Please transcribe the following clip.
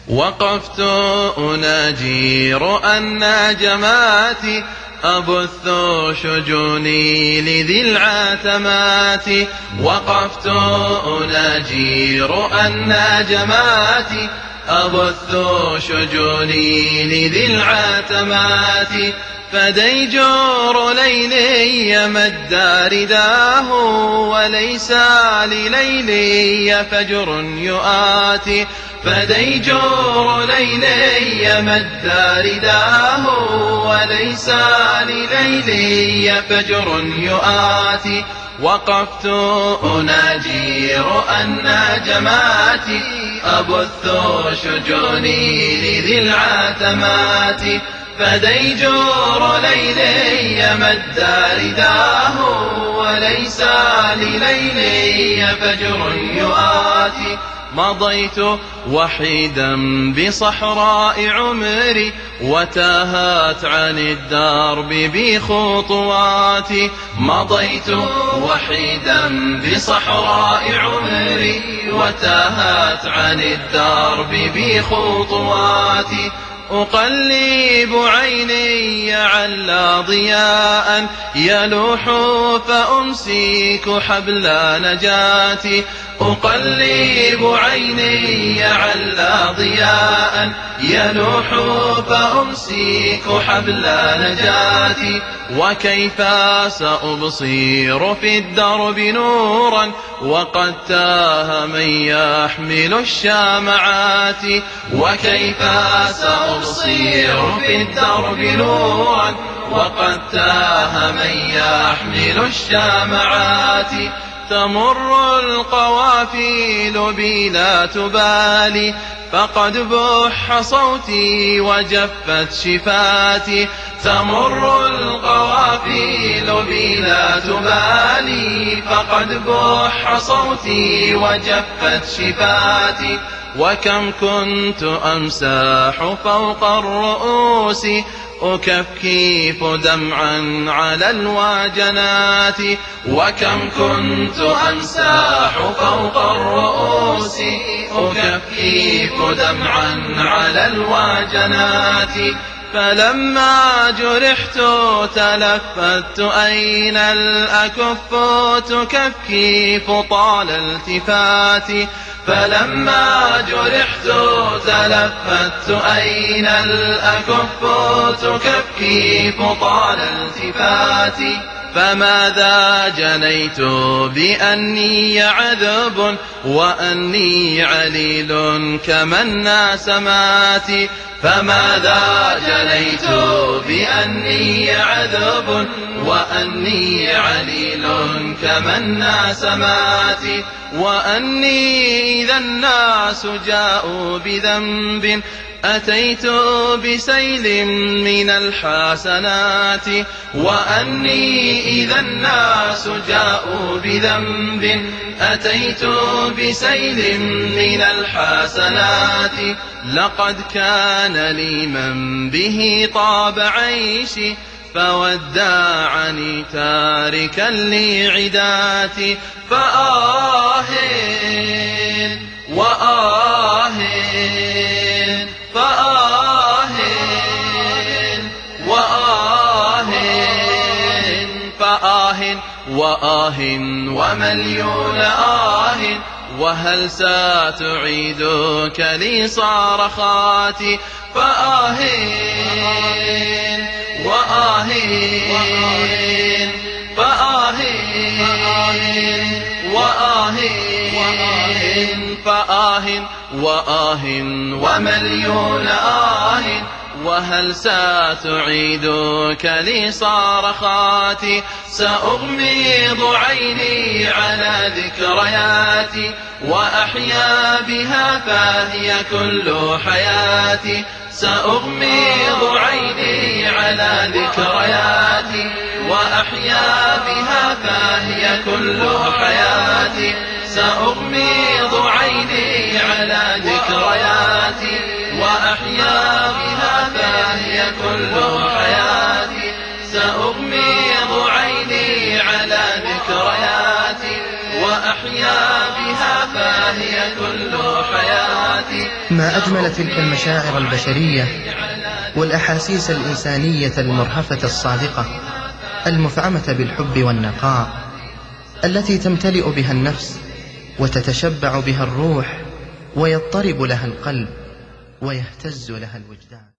وقفت أناجي رؤى جماتي أبث شجوني لذي العتمات. وقفت أناجي رؤى جماتي أبث شجوني لذي العتمات. فديجور ليلي مد رداه وليس لليلي فجر يؤاتي. فديجور ليلي مد رداه وليس لليلي فجر يؤاتي. وقفت أناجي رؤى النجمات أبث شجوني لذي العتمات. فديجور ليلي مد رداه وليس لليلي فجر يؤاتي. مضيت وحيدا بصحراء عمري وتاهت عن الدرب بي خطواتي. مضيت وحيدا بصحراء عمري وتاهت عن الدرب بي خطواتي. أقلب عيني على ضياء يلوح فأمسك حبل نجاتي. أقلب عيني على ضياء يلوح فأمسك حبل نجاتي. وكيف سأبصير في الدرب نورا وقد تاه من يحمل الشامعات. وكيف سأبصير في الدرب نورا وقد تاه من يحمل الشامعات. تمر القوافيل بي لا تبالي فقد بح صوتي وجفت شفاتي. تمر القوافيل بي لا تبالي فقد بح صوتي وجفت شفاتي. وكم كنت أمساح فوق الرؤوس أكفكف دمعا على الواجنات. وكم كنت أمساح فوق الرؤوس أكفكف دمعا على الواجنات. فلما جرحت تلفت أين الأكف تكفكف طال التفاتي. فلما جرحت تلفت أين الأكف تكفكف طال التفاتي. فماذا جنيت بأني عذب وأني عليل كما الناس ماتي. فماذا جنيت بأني عذب وأني عليل كما الناس ماتي. وأني إذا الناس جاءوا بذنب أتيت بسيل من الحسنات. وأني إذا الناس جاءوا بذنب أتيت بسيل من الحسنات. لقد كان لي من به طاب عيشي فوداعني تاركا لعداتي. فآهين وآهين فآهين وآهين فآهين وآهين ومليون آه. وهل ستعيدك لي صرخاتي. فآهين وآهين فآهين وآهين فآهين وآهين ومليون آه. وهل ستعيدك لي صرخاتي. سأغمض عيني على ذكرياتي وأحيا بها فهي كل حياتي. سأغمض عيني على ذكرياتي وأحيا بها فهي كل حياتي. سأغمض عيني على ذكرياتي وأحيا بها فهي كل حياتي. سأغمض عيني على ذكرياتي وأحيا بها فهي كل حياتي. ما أجمل تلك المشاعر البشرية والأحاسيس الإنسانية المرهفة الصادقة المفعمة بالحب والنقاء، التي تمتلئ بها النفس وتتشبع بها الروح ويضطرب لها القلب ويهتز لها الوجدان.